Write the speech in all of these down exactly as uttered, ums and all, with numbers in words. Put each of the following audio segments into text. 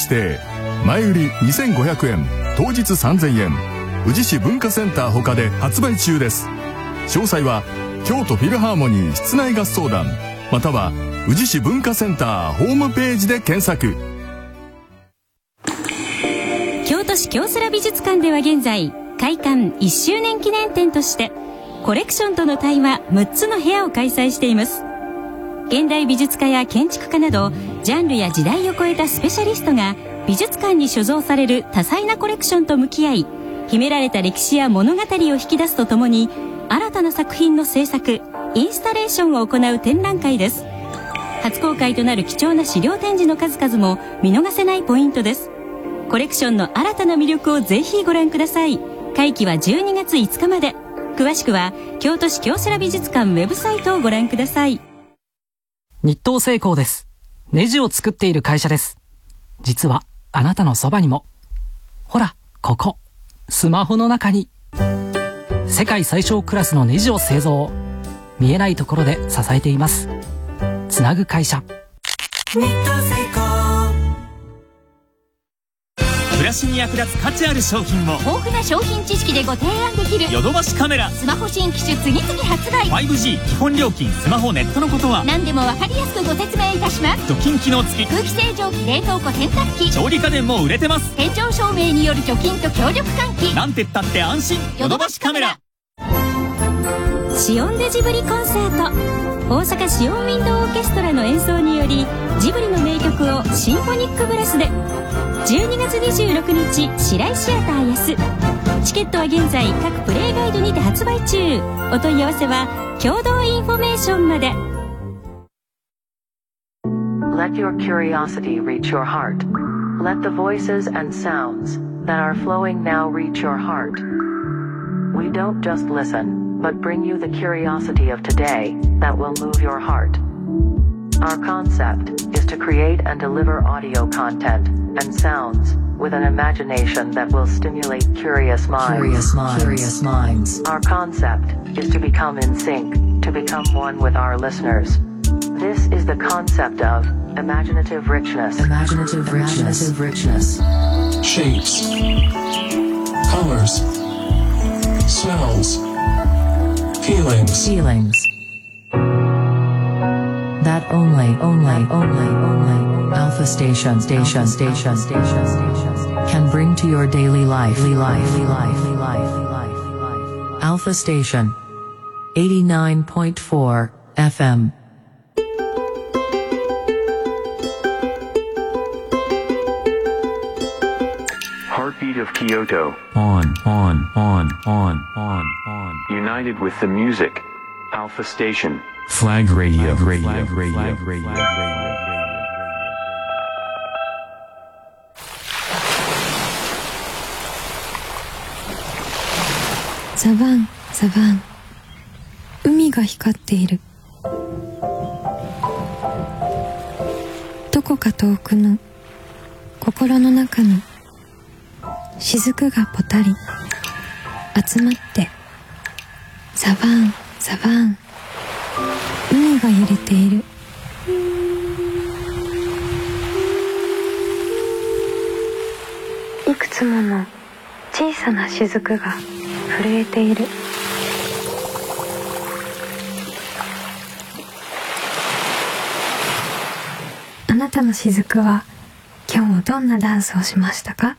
指定、前売りにせんごひゃくえん、当日さんぜんえん、宇治市文化センター他で発売中です。詳細は京都フィルハーモニー室内合奏団または宇治市文化センターホームページで検索。 京都市京セラ美術館では現在開館いっしゅうねん記念展としてコレクションとの対話むっつの部屋を開催しています。現代美術家や建築家などジャンルや時代を超えたスペシャリストが美術館に所蔵される多彩なコレクションと向き合い、秘められた歴史や物語を引き出すとともに新たな作品の制作、インスタレーションを行う展覧会です。初公開となる貴重な資料展示の数々も見逃せないポイントです。コレクションの新たな魅力をぜひご覧ください。会期はじゅうにがついつかまで。詳しくは京都市京セラ美術館ウェブサイトをご覧ください。 日東製鋼です。ネジを作っている会社です。実はあなたのそばにも、ほらここスマホの中に世界最小クラスのネジを製造、見えないところで支えています。つなぐ会社、 日東製鋼。 暮らしに役立つ価値ある商品を豊富な商品知識でご提案できるヨドバシカメラ。 スマホ新機種次々発売。 ファイブジー 基本料金、スマホネットのことは何でも分かりやすくご説明いたします。 除菌機能付き、 空気清浄機、冷凍庫、洗濯機、 調理家電も売れてます。 天井照明による除菌と強力換気、 なんてったって安心。ヨドバシカメラ。 シオンデジブリコンサート。大阪シオンウィンドウオーケストラの演奏によりジブリの名曲をシンフォニックブレスで。じゅうにがつにじゅうろくにち、白井シアター安。チケットは現在各プレイガイドにて発売中。お問い合わせは共同インフォメーションまで。 Let your curiosity reach your heart. Let the voices and sounds that are flowing now reach your heart. We don't just listen, but bring you the curiosity of today that will move your heart. Our concept is to create and deliver audio content and sounds with an imagination that will stimulate curious minds. Curious minds. Curious minds. Our concept is to become in sync, to become one with our listeners. This is the concept of imaginative richness. Imaginative richness. Imaginative richness. Shapes, colors, smells, feelings. Feelings. That only, only, only, only Alpha Station, Station, Station, Station, Station can bring to your daily life, life, life, life, life. Alpha Station, eighty-nine point four F M. Heartbeat of Kyoto. On, on, on, on, on, on. United with the music. Alpha Station. Flag Radio, Flag radio, radio, radio, flag radio, radio. radio. ザバン、ザバン。海が光っている。どこか遠くの心の中に雫がぽたり集まって、ザバン、ザバン。海が揺れている。いくつもの小さな雫が震えている。あなたの雫は今日もどんなダンスをしましたか？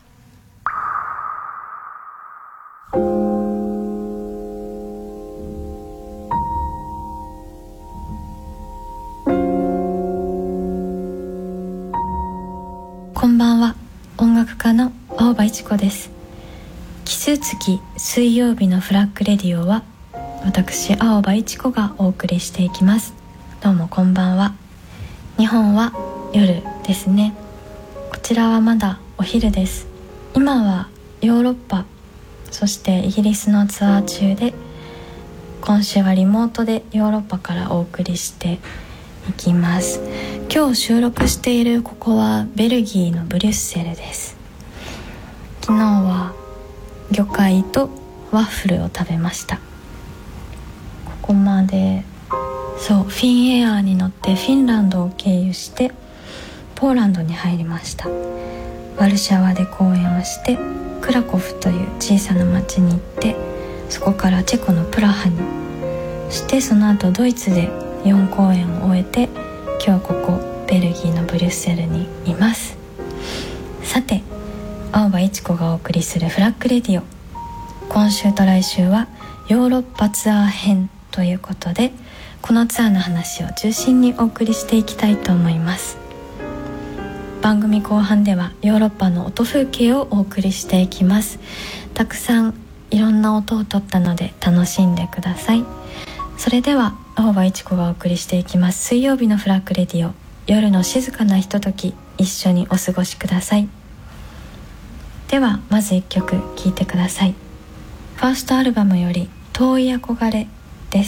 こんばんは、音楽家の青葉一子です。奇数月水曜日のフラッグレディオは私青葉一子がお送りしていきます。どうもこんばんは。日本は夜ですね。こちらはまだお昼です。今はヨーロッパ、そしてイギリスのツアー中で、今週はリモートでヨーロッパからお送りしていきます。今日収録しているここはベルギーのブリュッセルです。昨日は魚介とワッフルを食べました。ここまで、そう、フィンエアーに乗ってフィンランドを経由してポーランドに入りました。 ワルシャワで公演をして、クラコフという小さな町に行って、そこからチェコのプラハに、そしてその後ドイツでよん公演を終えて、今日ここベルギーのブリュッセルにいます。さて、青葉一子がお送りするフラッグレディオ、今週と来週はヨーロッパツアー編ということで、このツアーの話を中心にお送りしていきたいと思います。番組後半ではヨーロッパの音風景をお送りしていきます。たくさんいろんな音を取ったので楽しんでください。それでは青葉一子がお送りしていきます。水曜日のフラッグレディオ、夜の静かなひととき、一緒にお過ごしください。ではまずいっきょく聴いてください。ファーストアルバムより遠い憧れです。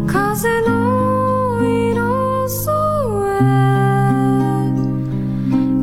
風の色添え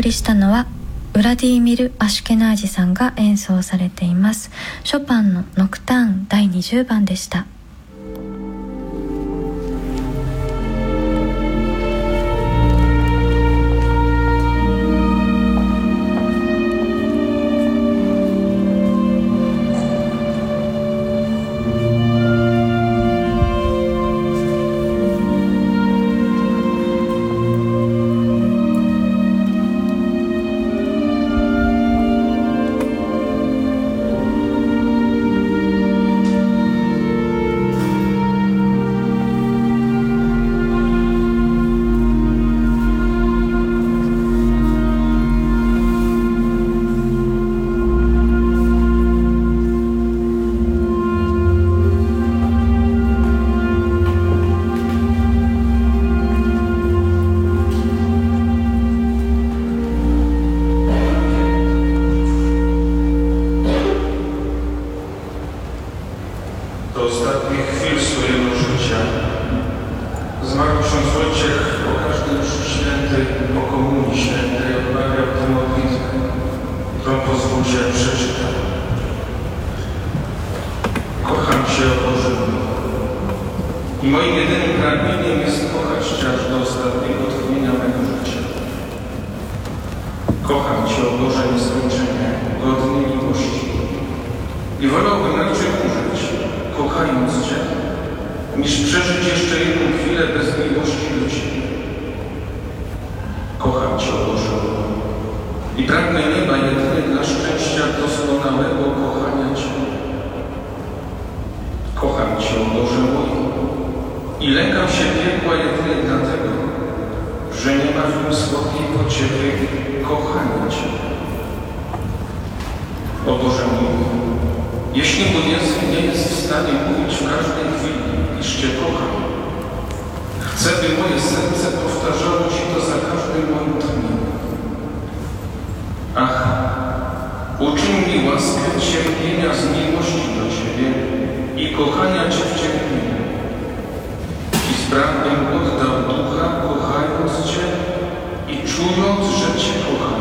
りしたのはウラディーミル・アシュケナージさんが演奏されていますショパンのノクターンだいにじゅうばんでした。 I moim jedynym pragnieniem jest kochać Cię aż do ostatniego tchnienia mego życia. Kocham Cię, o Boże, nieskończenie, godny miłości. I wolałbym raczej umrzeć, kochając Cię, niż przeżyć jeszcze jedną chwilę bez miłości do Ciebie. Kocham Cię, o Boże, i pragnę nieba jedynie dla szczęścia doskonałego kochania Cię. Kocham Cię, o Boże mój, i lękam się piekła jedynie dlatego, że nie ma w nim słodkiej pociechy kochania Cię. O Boże mój, jeśli mój język nie jest w stanie mówić w każdej chwili, iż Cię kocham, chcę, by moje serce powtarzało Ci to za każdym moim tchnieniem. Ach, uczyń mi łaskę cierpienia z miłości do Ciebie i kochania Cię w cierpieniu. I spraw, bym oddał ducha, kochając Cię i czując, że Cię kocham.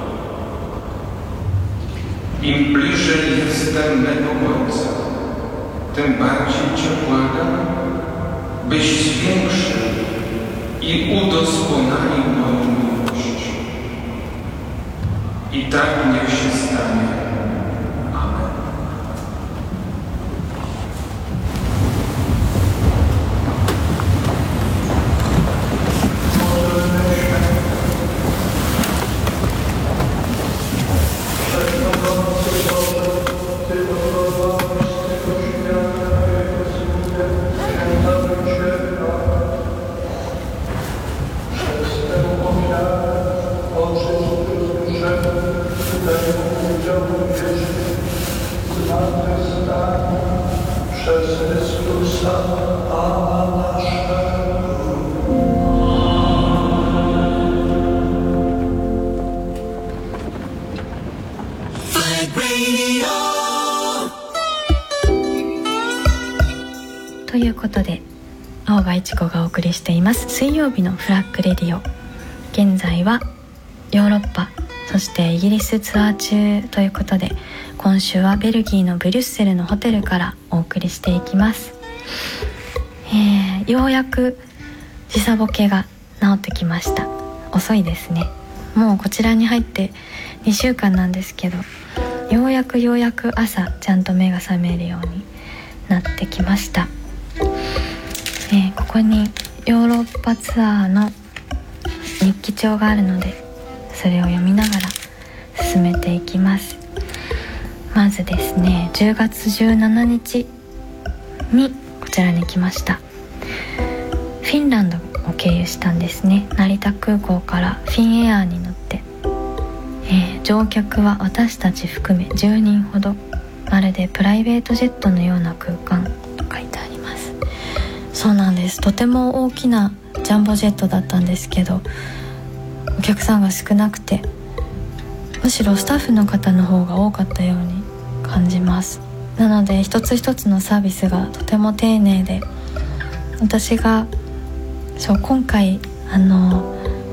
Im bliżej jestem mego końca, tym bardziej Cię błagam, byś zwiększył i udoskonalił moją miłość. I tak niech się stanie. ということで、青葉一子がお送りしています水曜日のフラッグレディオ。現在はヨーロッパ、そしてイギリスツアー中ということで、今週はベルギーのブリュッセルのホテルからお送りしていきます。えー、ようやく時差ボケが治ってきました。遅いですね。もうこちらに入ってにしゅうかんなんですけど、ようやくようやく朝ちゃんと目が覚めるようになってきました。えー、ここにヨーロッパツアーの日記帳があるので、それを読みながら進めていきます。まずですね、じゅうがつじゅうしちにちにこちらに来ました。フィンランドを経由したんですね。成田空港からフィンエアーに乗って、えー、乗客は私たち含めじゅうにんほど、まるでプライベートジェットのような空間と書いてあります。そうなんです。とても大きなジャンボジェットだったんですけど、お客さんが少なくて、むしろスタッフの方の方が多かったように感じます。なので一つ一つのサービスがとても丁寧で、私がそう今回あの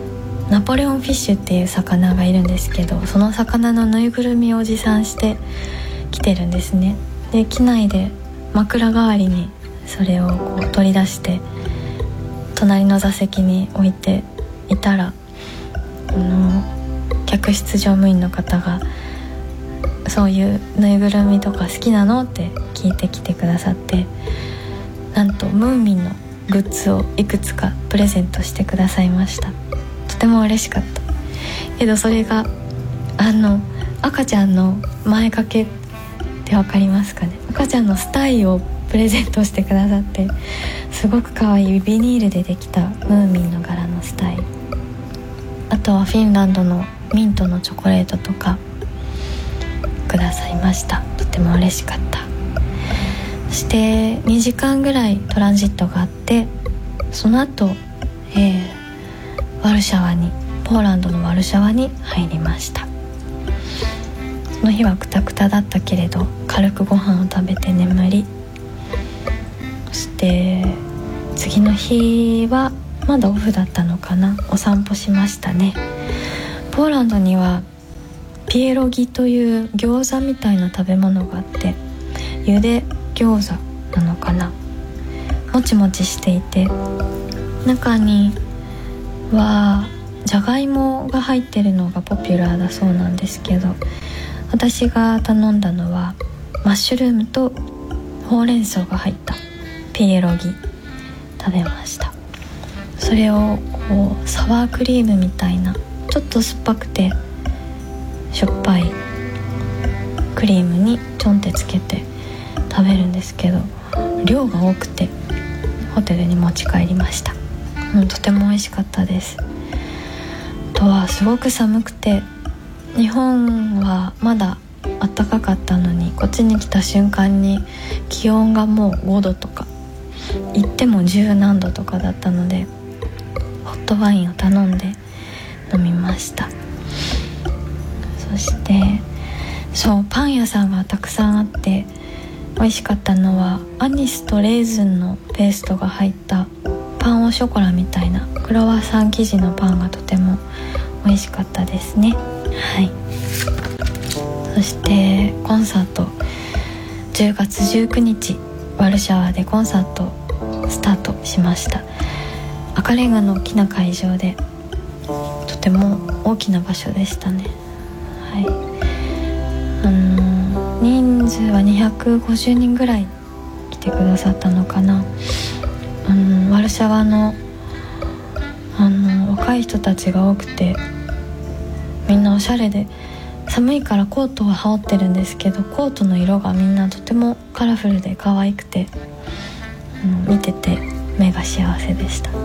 ナポレオンフィッシュっていう魚がいるんですけど、その魚のぬいぐるみを持参してきてるんですね。で機内で枕代わりにそれをこう取り出して隣の座席に置いていたら、あの客室乗務員の方がそういうぬいぐるみとか好きなのって聞いてきてくださって、なんとムーミンのグッズをいくつかプレゼントしてくださいました。とても嬉しかったけど、それがあの赤ちゃんの前掛けってわかりますかね。赤ちゃんのスタイをプレゼントしてくださって、すごく可愛いビニールでできたムーミンの柄のスタイ、あとはフィンランドのミントのチョコレートとかくださいました。とても嬉しかった。そしてにじかんぐらいトランジットがあって、その後、えー、ワルシャワにポーランドのワルシャワに入りました。その日はクタクタだったけれど軽くご飯を食べて眠り、そして次の日はまだオフだったのかな、お散歩しましたね。ポーランドにはピエロギという餃子みたいな食べ物があって、ゆで餃子なのかな、もちもちしていて、中にはじゃがいもが入ってるのがポピュラーだそうなんですけど、私が頼んだのはマッシュルームとほうれん草が入ったピエロギ食べました。それをこうサワークリームみたいなちょっと酸っぱくてしょっぱいクリームにちょんってつけて食べるんですけど、量が多くてホテルに持ち帰りました。うん、とても美味しかったです。あとはすごく寒くて、日本はまだ暖かかったのに、こっちに来た瞬間に気温がもうごどとか、行ってもじゅうなんどとかだったので、ホットワインを頼んで飲みました。そしてそうパン屋さんがたくさんあって、美味しかったのはアニスとレーズンのペーストが入ったパンオショコラみたいなクロワッサン生地のパンがとても美味しかったですね。はい。そしてコンサート、じゅうがつじゅうくにちワルシャワでコンサートスタートしました。赤レンガの大きな会場で、とても大きな場所でしたね。はい。あのー、人数はにひゃくごじゅうにんぐらい来てくださったのかな。あのー、ワルシャワの、あのー、若い人たちが多くて、みんなおしゃれで、寒いからコートは羽織ってるんですけど、コートの色がみんなとてもカラフルで可愛くて、うん、見てて目が幸せでした。はい。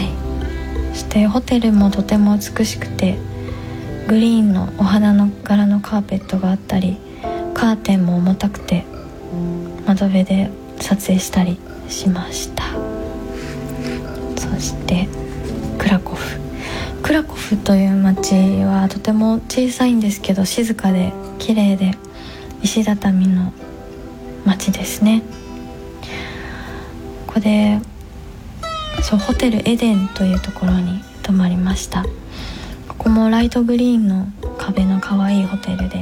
そしてホテルもとても美しくて、グリーンのお花の柄のカーペットがあったり、カーテンも重たくて窓辺で撮影したりしました。そしてクラコフクラコフという町はとても小さいんですけど、静かで綺麗で石畳の町ですね。ここでそうホテルエデンというところに泊まりました。ここもライトグリーンの壁の可愛いホテルで、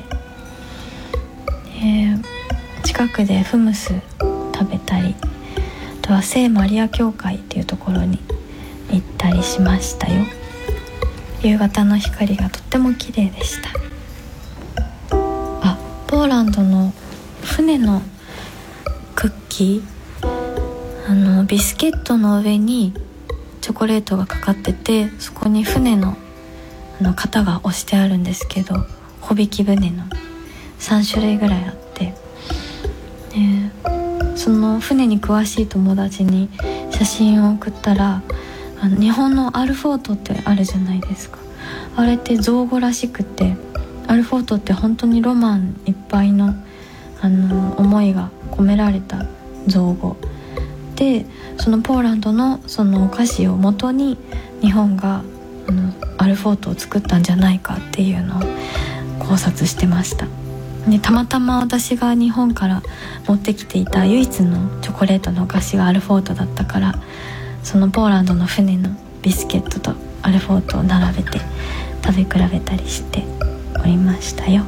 えー、近くでフムス食べたり、あとは聖マリア教会っていうところに行ったりしましたよ。夕方の光がとっても綺麗でした。あ、ポーランドの船のクッキー、あのビスケットの上にチョコレートがかかってて、そこに船のあの型が押してあるんですけど、帆引き船のさんしゅるいぐらいあって、ね、その船に詳しい友達に写真を送ったら、あの日本のアルフォートってあるじゃないですか。あれって造語らしくて、アルフォートって本当にロマンいっぱいの、あの思いが込められた造語で、そのポーランドのそのお菓子を元に日本があのアルフォートを作ったんじゃないかっていうのを考察してました。でたまたま私が日本から持ってきていた唯一のチョコレートのお菓子がアルフォートだったから、そのポーランドの船のビスケットとアルフォートを並べて食べ比べたりしておりましたよ。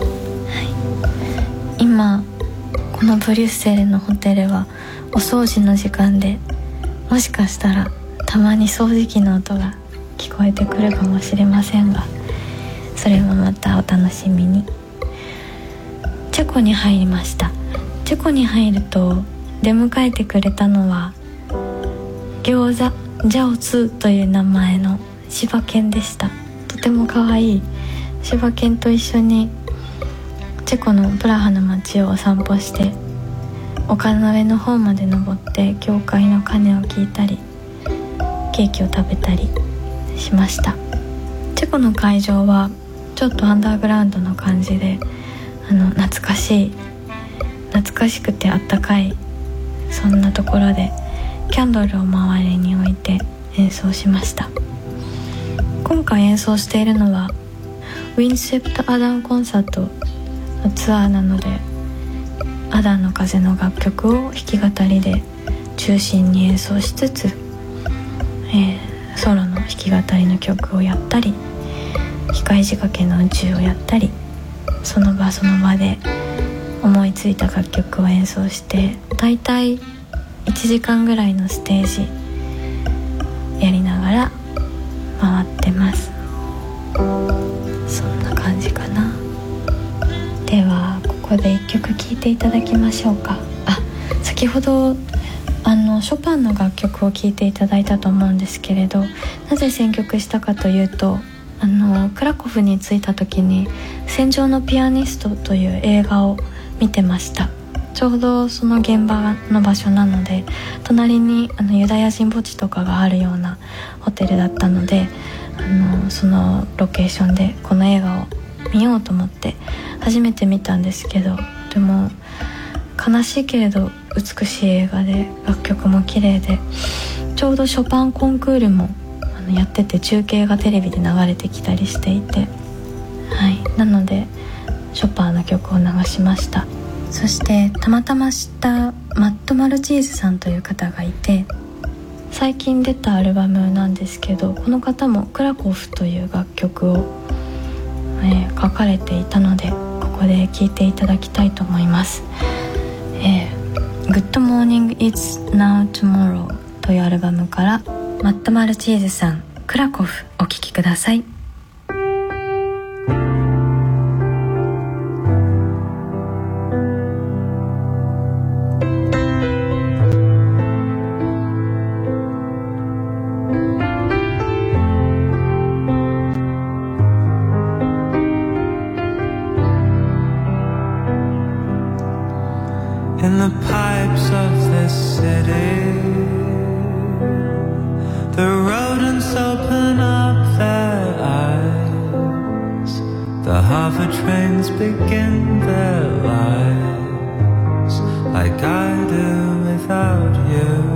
はい、今このブリュッセルのホテルはお掃除の時間で、もしかしたらたまに掃除機の音が聞こえてくるかもしれませんが、それもまたお楽しみに。チェコに入りました。チェコに入ると出迎えてくれたのは餃子ジャオツという名前の柴犬でした。とても可愛い柴犬と一緒にチェコのプラハの街をお散歩して、丘の上の方まで登って教会の鐘を聞いたりケーキを食べたりしました。チェコの会場はちょっとアンダーグラウンドの感じで、あの懐かしい懐かしくてあったかい、そんなところでキャンドルを周りに置いて演奏しました。今回演奏しているのはウィンセプト・アダンコンサートのツアーなので、アダンの風の楽曲を弾き語りで中心に演奏しつつ、えー、ソロの弾き語りの曲をやったり、光仕掛けの宇宙をやったり、その場その場で思いついた楽曲を演奏して、だいたいいちじかんぐらいのステージやりながら回ってます。そんな感じかな。ではここでいっきょく聴いていただきましょうか。あ、先ほどあのショパンの楽曲を聴いていただいたと思うんですけれど、なぜ選曲したかというと、あのクラコフに着いた時に戦場のピアニストという映画を見てました。ちょうどその現場の場所なので、隣にあのユダヤ人墓地とかがあるようなホテルだったので、あのそのロケーションでこの映画を見ようと思って初めて見たんですけど、とても悲しいけれど美しい映画で、楽曲も綺麗で、ちょうどショパンコンクールもあのやってて、中継がテレビで流れてきたりしていて、はい、なのでショパンの曲を流しました。そしてたまたま知ったマット・マルチーズさんという方がいて、最近出たアルバムなんですけど、この方もクラコフという楽曲を、えー、書かれていたので、ここで聴いていただきたいと思います。えー、Good Morning It's Now Tomorrow というアルバムからマット・マルチーズさん、クラコフお聴きください。 In the pipes of this city, the rodents open up their eyes. The hover trains begin their lives like I do without you.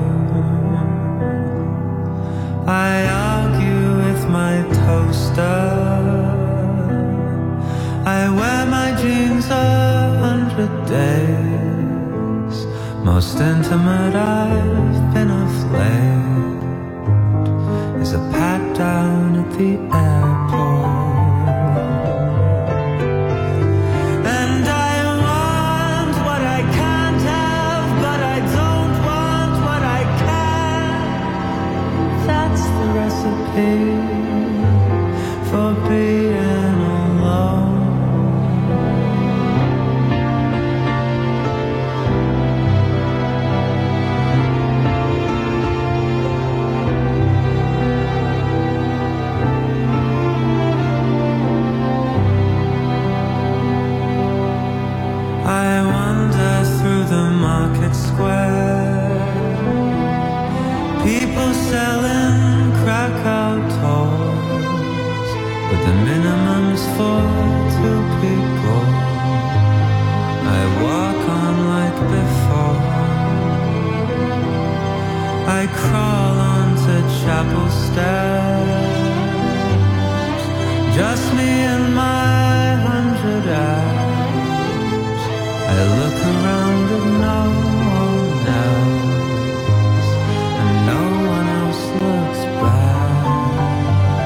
I argue with my toaster, I wear my jeans a hundred days. Most intimate I've been of late is a pat down at the airport. And I want what I can't have, but I don't want what I can. That's the recipe for being alone. I wander through the market square, people selling Krakow toys, but the minimum's for two people. I walk on like before, I crawl onto chapel stairs, just me and my hundred hours. I look around at no one else, and no one else looks back.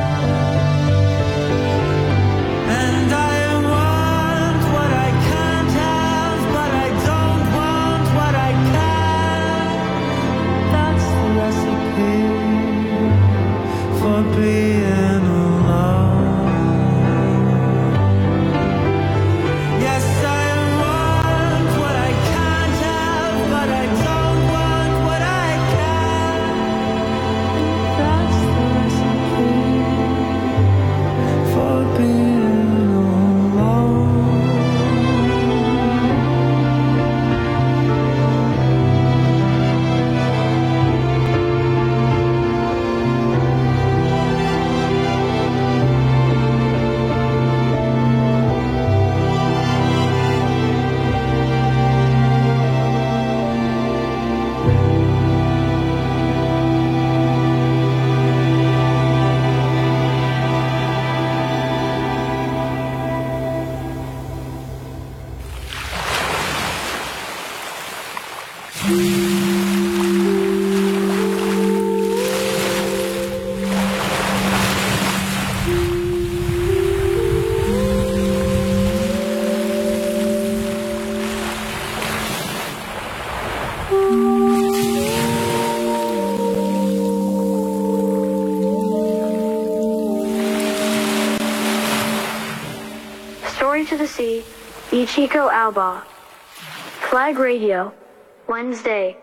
Story to the Sea, Ichiko Aoba. Flag Radio, Wednesday.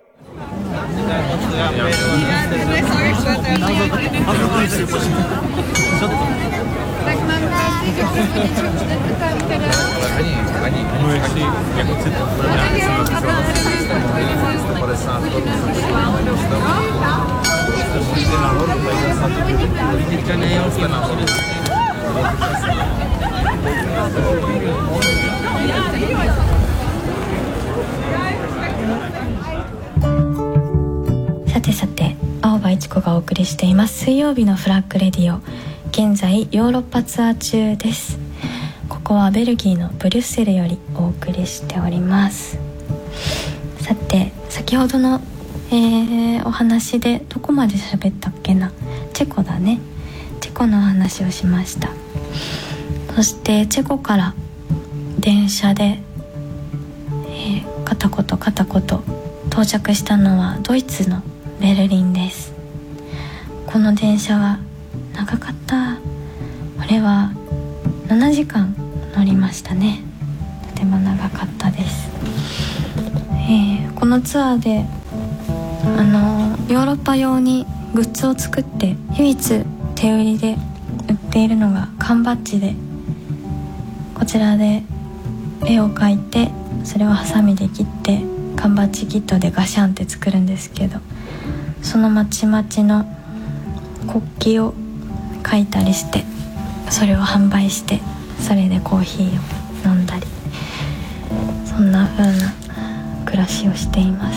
さてさて、青葉一子がお送りしています水曜日のフラッグレディオ。現在ヨーロッパツアー中です。ここはベルギーのブリュッセルよりお送りしております。さて、先ほどの、えー、お話でどこまで喋ったっけな。チェコだね。チェコの話をしました。そしてチェコから電車で、えー、片言片言到着したのはドイツのベルリンです。この電車は長かった。これはななじかん乗りましたね。とても長かったです。えー、このツアーであのヨーロッパ用にグッズを作って唯一手売りで売っているのが缶バッジで、こちらで絵を描いてそれをハサミで切って缶バッジキットでガシャンって作るんですけど、そのまちまちの国旗を描いたりしてそれを販売して、それでコーヒーを飲んだり、そんな風な暮らしをしています。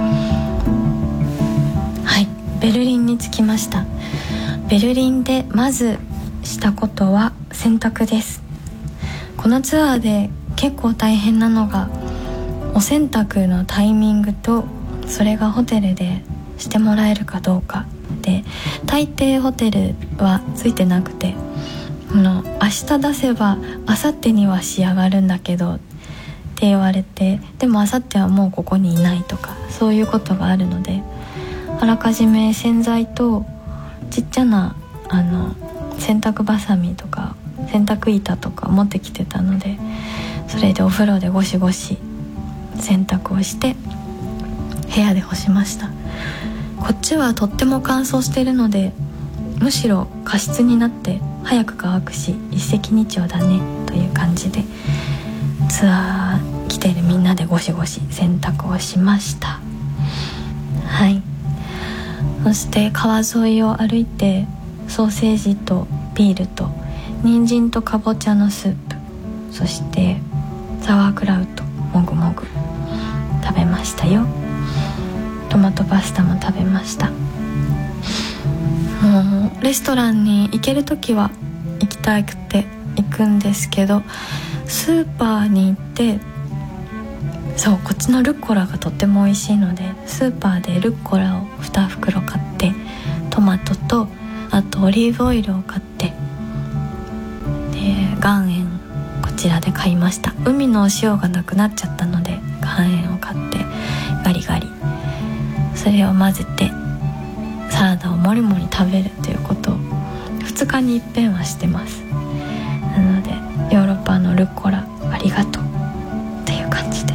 はい、ベルリンに着きました。ベルリンでまずしたことは洗濯です。このツアーで結構大変なのがお洗濯のタイミングと、それがホテルでしてもらえるかどうかで、大抵ホテルはついてなくて、あの明日出せば明後日には仕上がるんだけどって言われて、でも明後日はもうここにいないとか、そういうことがあるので、あらかじめ洗剤とちっちゃなあの洗濯バサミとか洗濯板とか持ってきてたので、それでお風呂でゴシゴシ洗濯をして部屋で干しました。こっちはとっても乾燥しているので、むしろ加湿になって早く乾くし一石二鳥だねという感じで、ツアー来ているみんなでゴシゴシ洗濯をしました。はい。そして川沿いを歩いてソーセージとビールと人参とかぼちゃのスープ、そしてザワークラウトもぐもぐ食べましたよ。トマトパスタも食べました。もうレストランに行けるときは行きたくて行くんですけど、スーパーに行って、そう、こっちのルッコラがとっても美味しいので、スーパーでルッコラをに袋買って、トマトとあとオリーブオイルを買って、で岩塩こちらで買いました。海のお塩がなくなっちゃったので岩塩を買ってガリガリそれを混ぜてサラダをもりもり食べるということをふつかに一遍はしてます。なのでヨーロッパのルッコラありがとうっていう感じです。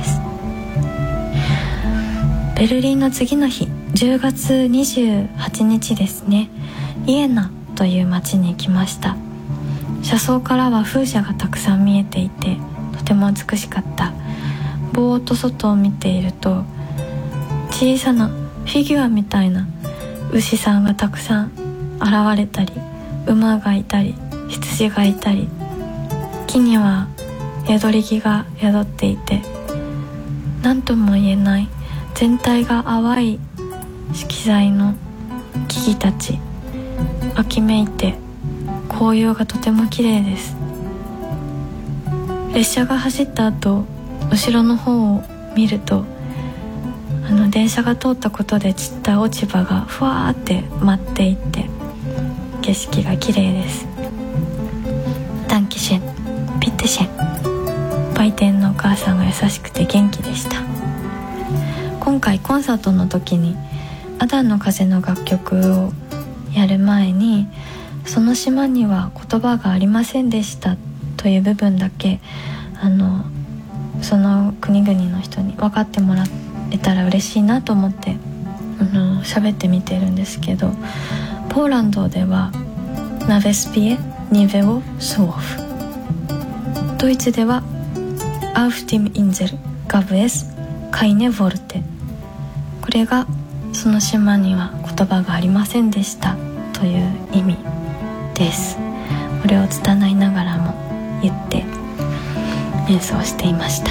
ベルリンの次の日じゅうがつにじゅうはちにちですね、イエナという街に行きました。車窓からは風車がたくさん見えていてとても美しかった。ぼーっと外を見ていると、小さなフィギュアみたいな牛さんがたくさん現れたり、馬がいたり羊がいたり、木には宿り木が宿っていて、何とも言えない全体が淡い色彩の木々たち、秋めいて紅葉がとても綺麗です。列車が走った後、後ろの方を見るとあの電車が通ったことで散った落ち葉がふわーって舞っていって景色が綺麗です。ダンキシェン、ピッテシェン。売店のお母さんが優しくて元気でした。今回コンサートの時にアダンの風の楽曲をやる前に、その島には言葉がありませんでしたという部分だけあのその国々の人に分かってもらえたら嬉しいなと思ってあの喋ってみてるんですけど、ポーランドではナベスピエニベオソーフ、ドイツではアウフティムインゼルガブエスカイネボルテ、これがその島には言葉がありませんでしたという意味です。これを拙いながらも言って演奏していました。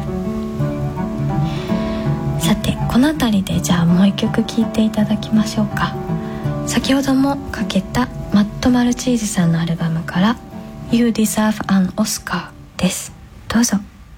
さてこの辺りでじゃあもう一曲聴いていただきましょうか。先ほどもかけたマット・マルチーズさんのアルバムから「You Deserve an Oscar」です。どうぞ。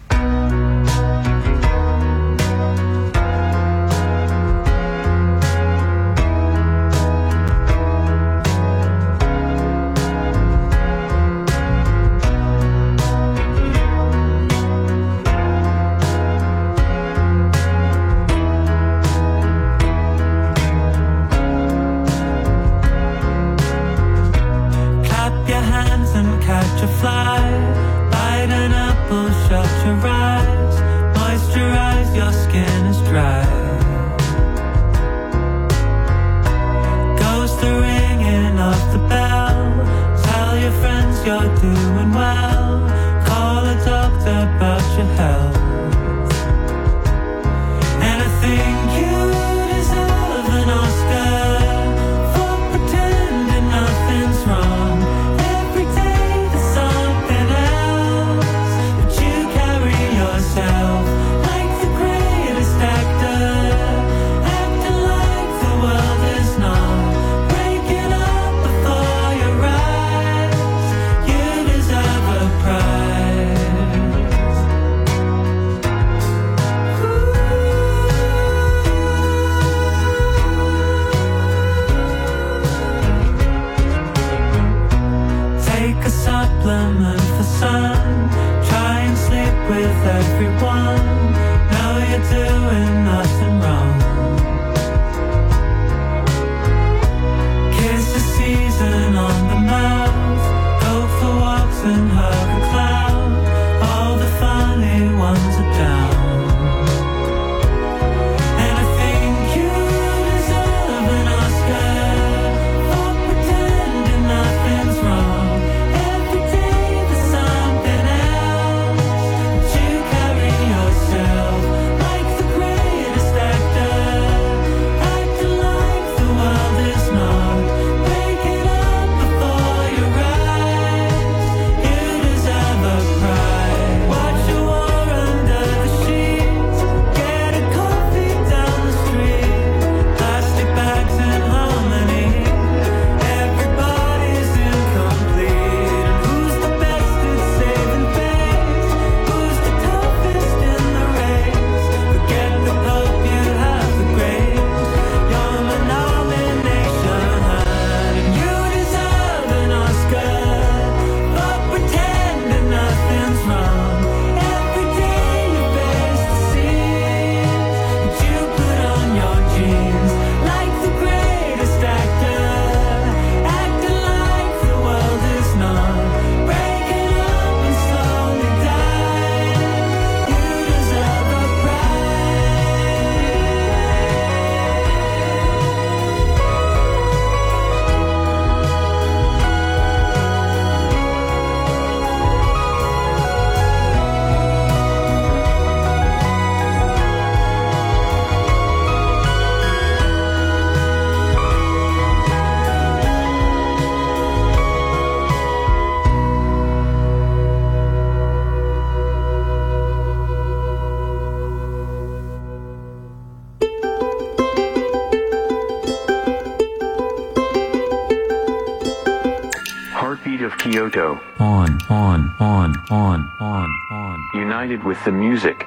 of Kyoto. On, on, on, on, on, on. United with the music.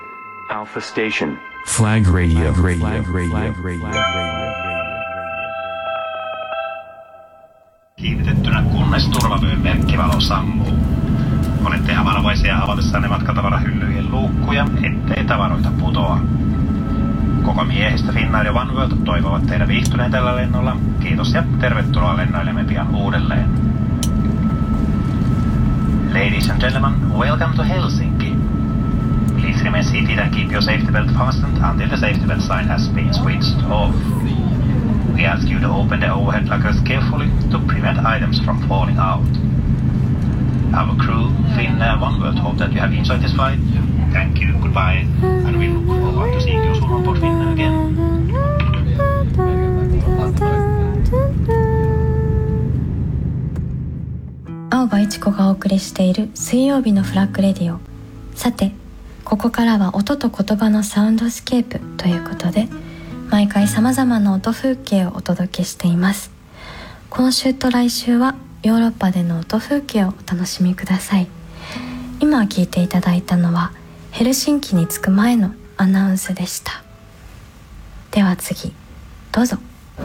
Alpha Station. Flag Radio. Radio. Radio. Radio. Kiinnitettynä, kunnes turvavyön merkkivalo sammuu. Olette avarovaisia avatessanne matkatavarahyllyjen luukkuja, ettei tavaroita putoa. Koko miehistä Finnair ja OneWorld toivovat teidän viihtyneen tällä lennolla. Kiitos ja tervetuloa lennoillemme pian uudelleen. Ladies and gentlemen, welcome to Helsinki. Please remain seated and keep your safety belt fastened until the safety belt sign has been switched off. We ask you to open the overhead lockers carefully to prevent items from falling out. Our crew, Finnair and OneWorld, hope that you have enjoyed this flight. Thank you, goodbye, and we look forward to seeing you soon on board Finnair again. 青葉一子がお送りしている水曜日のフラッグレディオ。さて、ここからは音と言葉のサウンドスケープということで、毎回さまざまな音風景をお届けしています。今週と来週はヨーロッパでの音風景をお楽しみください。今聞いていただいたのはヘルシンキに着く前のアナウンスでした。では次、どうぞ。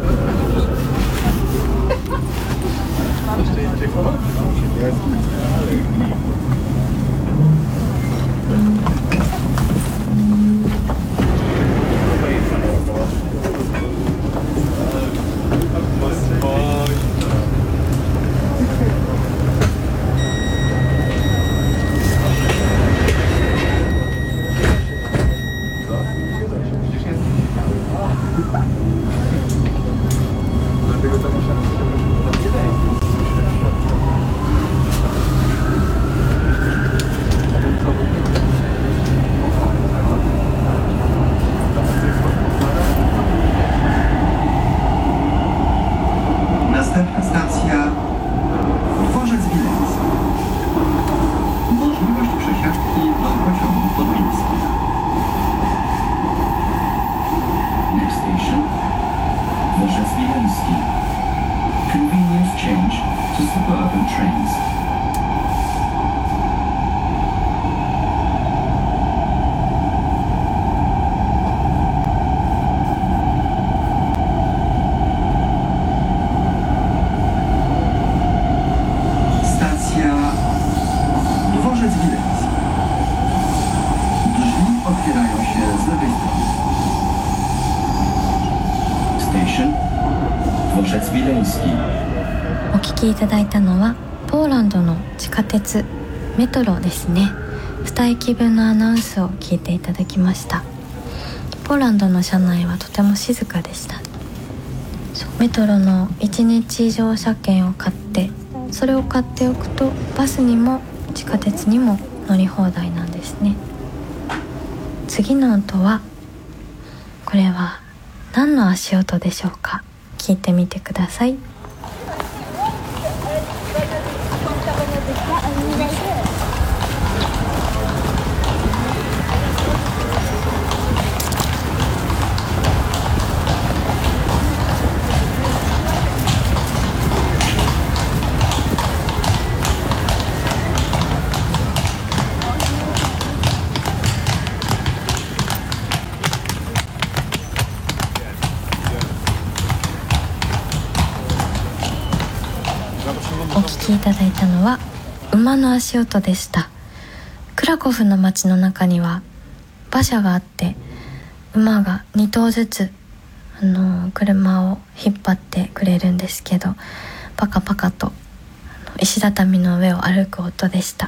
お聞きいただいたのはポーランドの地下鉄メトロですね。に駅分のアナウンスを聞いていただきました。ポーランドの車内はとても静かでした。メトロのいちにち以上車券を買って、それを買っておくとバスにも地下鉄にも乗り放題なんですね。次の音は、これは何の足音でしょうか。聞いてみてください。お聞きいただいたのは馬の足音でした。クラコフの街の中には馬車があって、馬がに頭ずつあの車を引っ張ってくれるんですけど、パカパカと石畳の上を歩く音でした。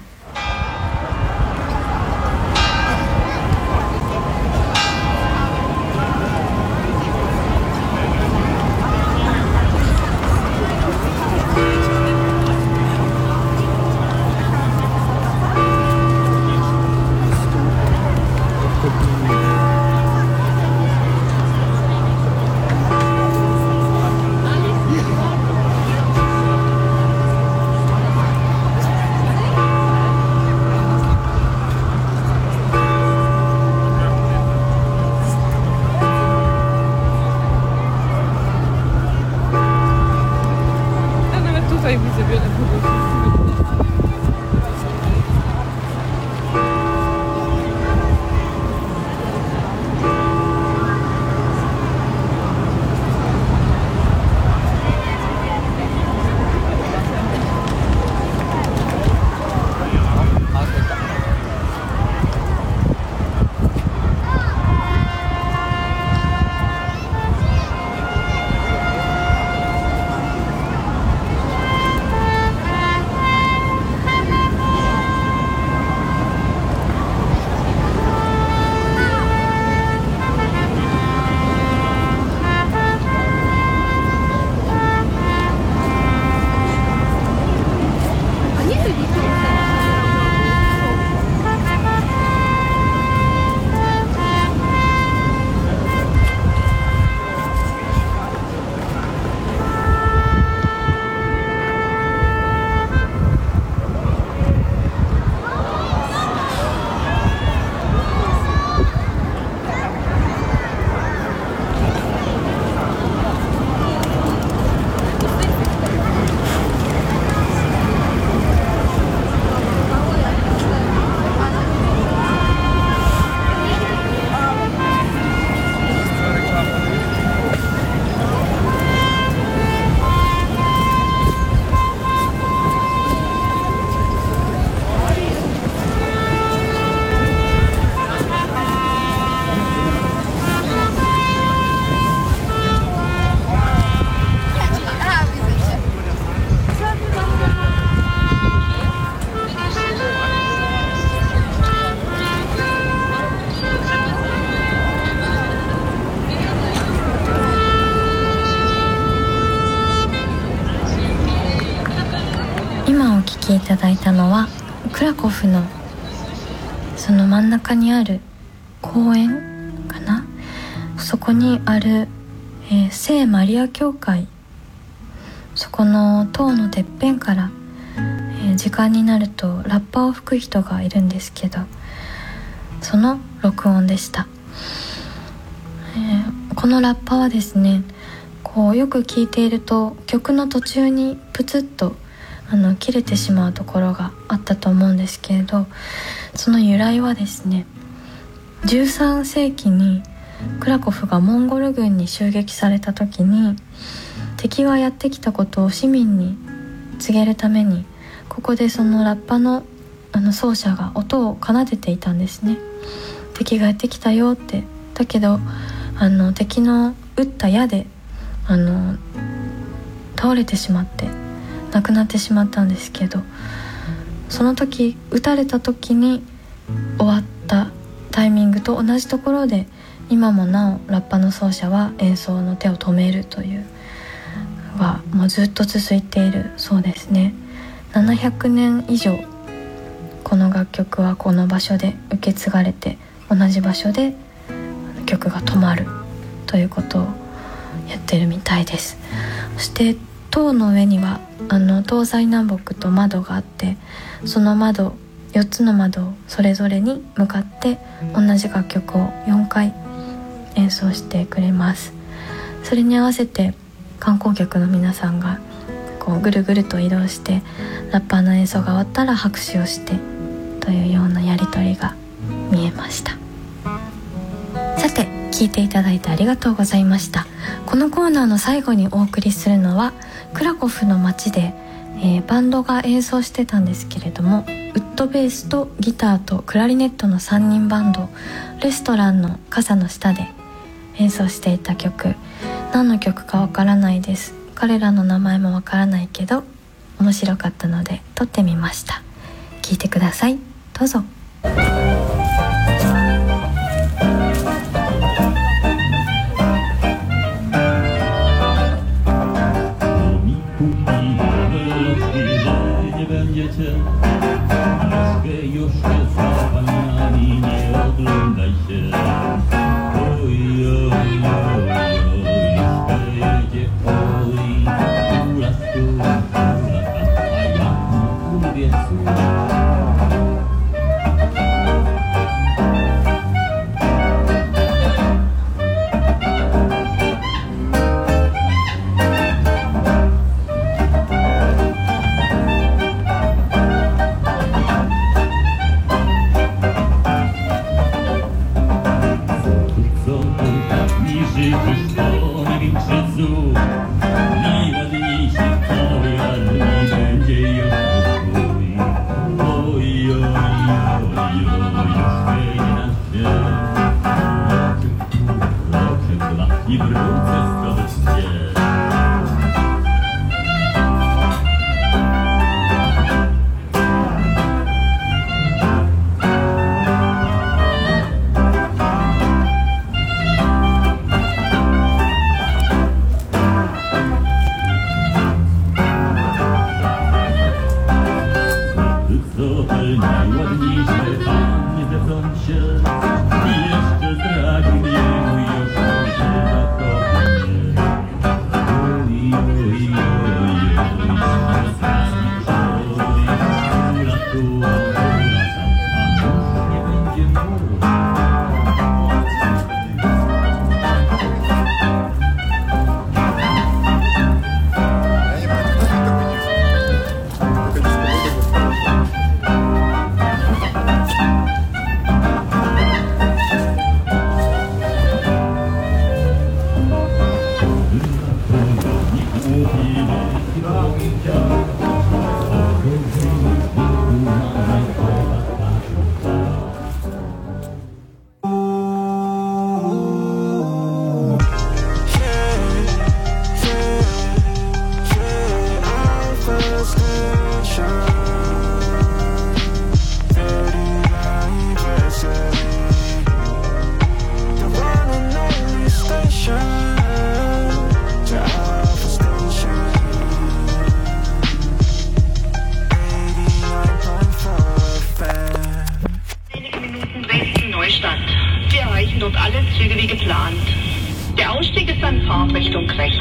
きいただいたのはクラコフのその真ん中にある公園かな、そこにある、えー、聖マリア教会、そこの塔のてっぺんから、えー、時間になるとラッパを吹く人がいるんですけど、その録音でした。えー、このラッパはですね、こうよく聞いていると曲の途中にプツッとあの切れてしまうところがあったと思うんですけれど、その由来はですね、じゅうさんせいきにクラコフがモンゴル軍に襲撃された時に、敵がやってきたことを市民に告げるために、ここでそのラッパのあの奏者が音を奏でていたんですね。敵がやってきたよって。だけどあの敵の撃った矢であの倒れてしまって亡くなってしまったんですけど、その時撃たれた時に終わったタイミングと同じところで、今もなおラッパの奏者は演奏の手を止めるというのがもうずっと続いているそうですね。ななひゃくねん以上この楽曲はこの場所で受け継がれて、同じ場所で曲が止まるということをやってるみたいです。そして塔の上にはあの東西南北と窓があって、その窓よっつの窓をそれぞれに向かって同じ楽曲をよんかい演奏してくれます。それに合わせて観光客の皆さんがこうぐるぐると移動して、ラッパーの演奏が終わったら拍手をしてというようなやり取りが見えました。さて、聞いていただいてありがとうございました。このコーナーの最後にお送りするのは、クラコフの街で、えー、バンドが演奏してたんですけれども、ウッドベースとギターとクラリネットのさんにんバンド、レストランの傘の下で演奏していた曲、何の曲かわからないです。彼らの名前もわからないけど面白かったので撮ってみました。聞いてください、どうぞ。 Yes. Stadt. Wir erreichen dort alle Züge wie geplant. Der Ausstieg ist an Fahrtrichtung rechts.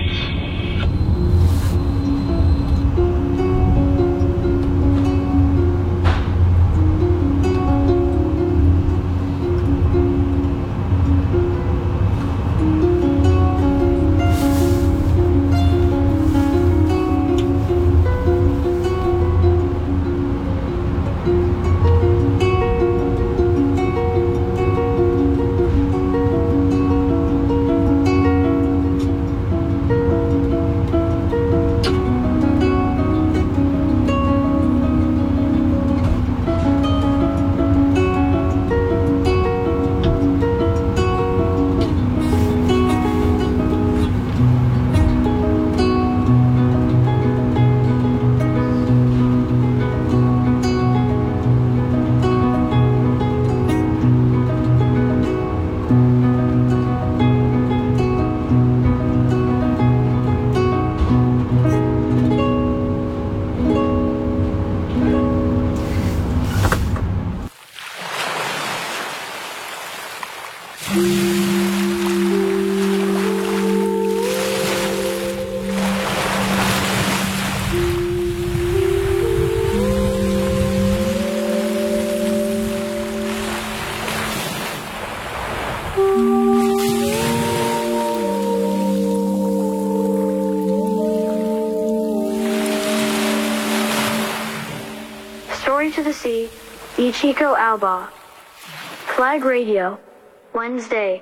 Story to the Sea, Ichiko Aoba. Flag Radio, Wednesday.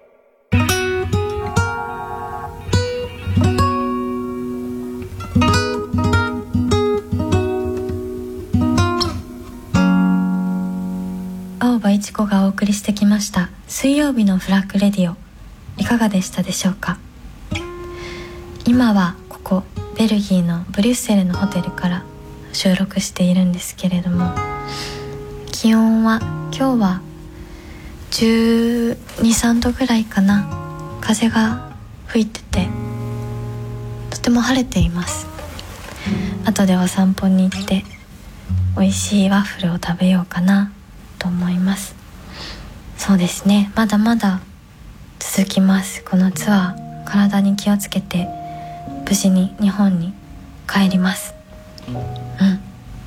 青葉一子がお送りしてきました水曜日のフラッグレディオ、いかがでしたでしょうか。今はここベルギーのブリュッセルのホテルから収録しているんですけれども、気温は今日はじゅうに、さんどぐらいかな。風が吹いててとても晴れています。後でお散歩に行って美味しいワッフルを食べようかなと思います。そうですね、まだまだ続きます。このツアー、体に気をつけて無事に日本に帰ります。うん、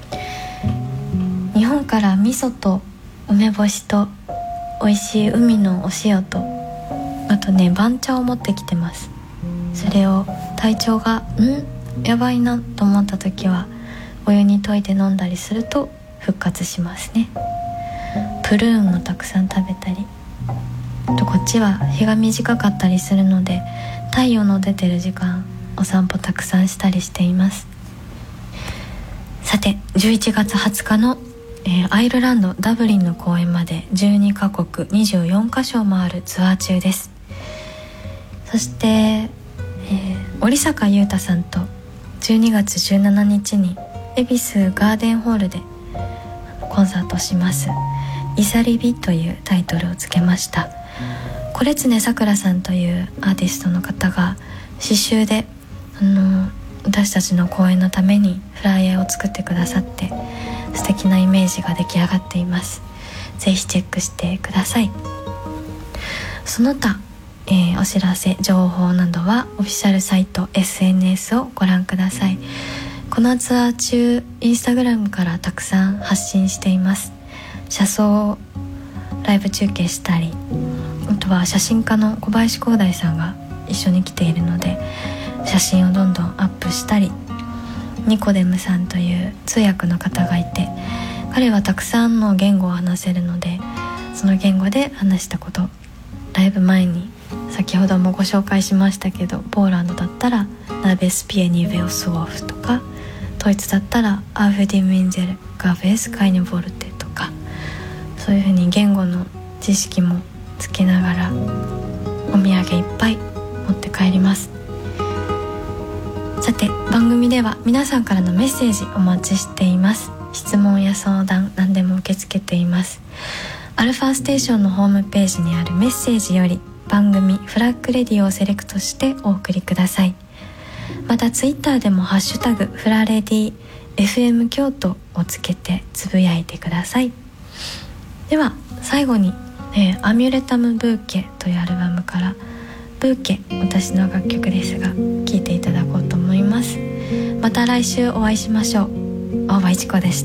日本から味噌と梅干しと美味しい海のお塩と、あとね番茶を持ってきてます。それを体調がんやばいなと思った時はお湯に溶いて飲んだりすると復活しますね。プルーンもたくさん食べたりと、こっちは日が短かったりするので太陽の出てる時間お散歩たくさんしたりしています。さてじゅういちがつはつかの、えー、アイルランドダブリンの公演までじゅうにかこくにじゅうよんかしょを回るツアー中です。そして、えー、織坂優太さんとじゅうにがつじゅうしちにちに恵比寿ガーデンホールでコンサートします。イサリビというタイトルをつけました。コレツネさくらさんというアーティストの方が刺繍であの私たちの公演のためにフライヤーを作ってくださって、素敵なイメージが出来上がっています。ぜひチェックしてください。その他、えー、お知らせ情報などはオフィシャルサイト エスエヌエス をご覧ください。このツアー中インスタグラムからたくさん発信しています。車窓ライブ中継したり、あとは写真家の小林光大さんが一緒に来ているので写真をどんどんアップしたり、ニコデムさんという通訳の方がいて、彼はたくさんの言語を話せるので、その言語で話したこと、ライブ前に先ほどもご紹介しましたけど、ポーランドだったらナベスピエニベオスウォフとか、ドイツだったらアーフディミンゼルガベスカイニボルテとか、そういうふうに言語の知識もつけながらお土産いっぱい持って帰ります。さて番組では皆さんからのメッセージお待ちしています。質問や相談何でも受け付けています。アルファステーションのホームページにあるメッセージより番組フラッグレディをセレクトしてお送りください。またツイッターでもハッシュタグフラレディ エフエム 京都をつけてつぶやいてください。では最後にえー、アミュレタムブーケというアルバムからブーケ、私の楽曲ですが聴いていただこうと思います。また来週お会いしましょう。大場いちこでした。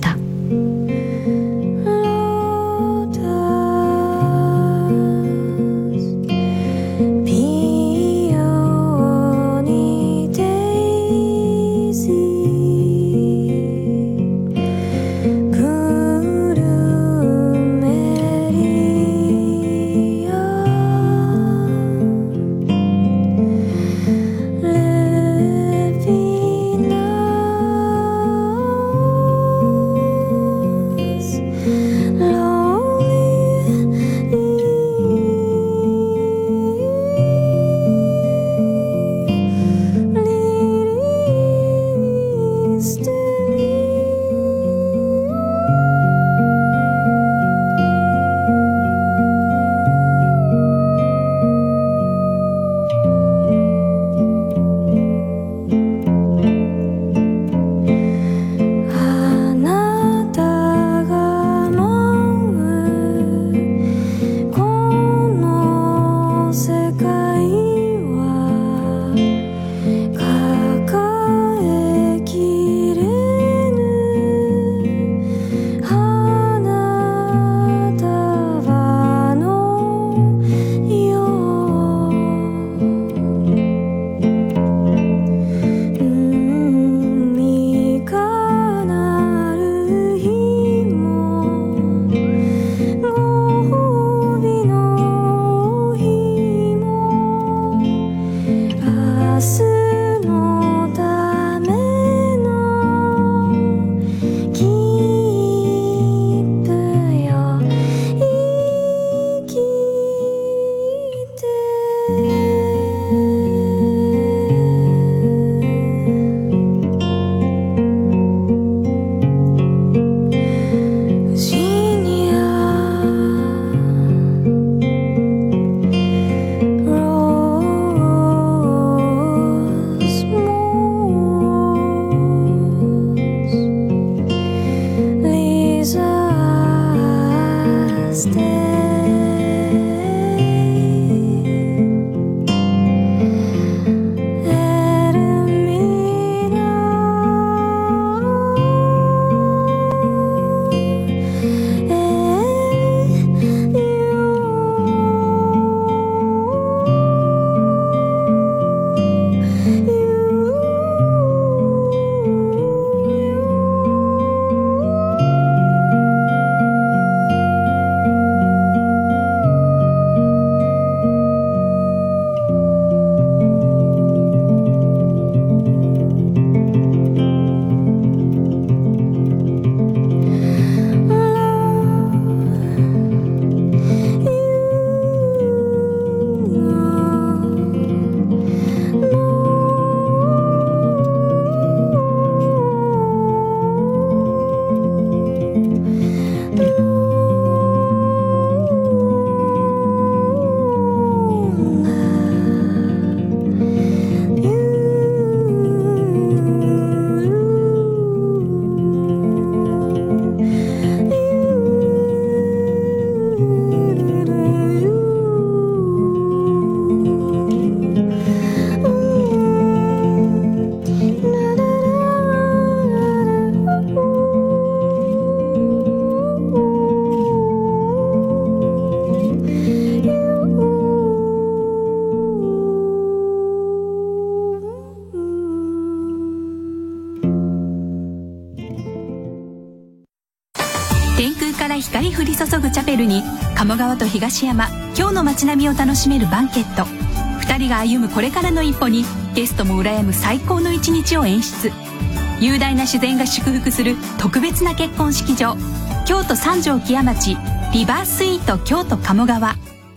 光降り注ぐチャペルに鴨川と東山、今日の街並みを楽しめるバンケット。二人が歩むこれからの一歩にゲストも羨む最高の一日を演出。雄大な自然が祝福する特別な結婚式場、京都三条木屋町リバースイート京都鴨川。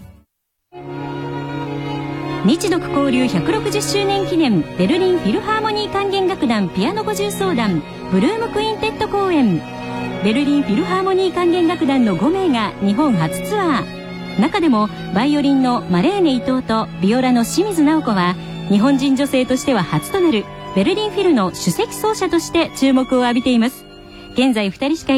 日独交流ひゃくろくじゅっしゅうねん記念ベルリンフィルハーモニー管弦楽団ピアノご重奏団ブルームクインテッド公演。ベルリンフィルハーモニー管弦楽団のごめいが日本初ツアー。中でもバイオリンのマレーネ伊藤とビオラの清水直子は日本人女性としては初となるベルリンフィルの首席奏者として注目を浴びています。現在ふたりしか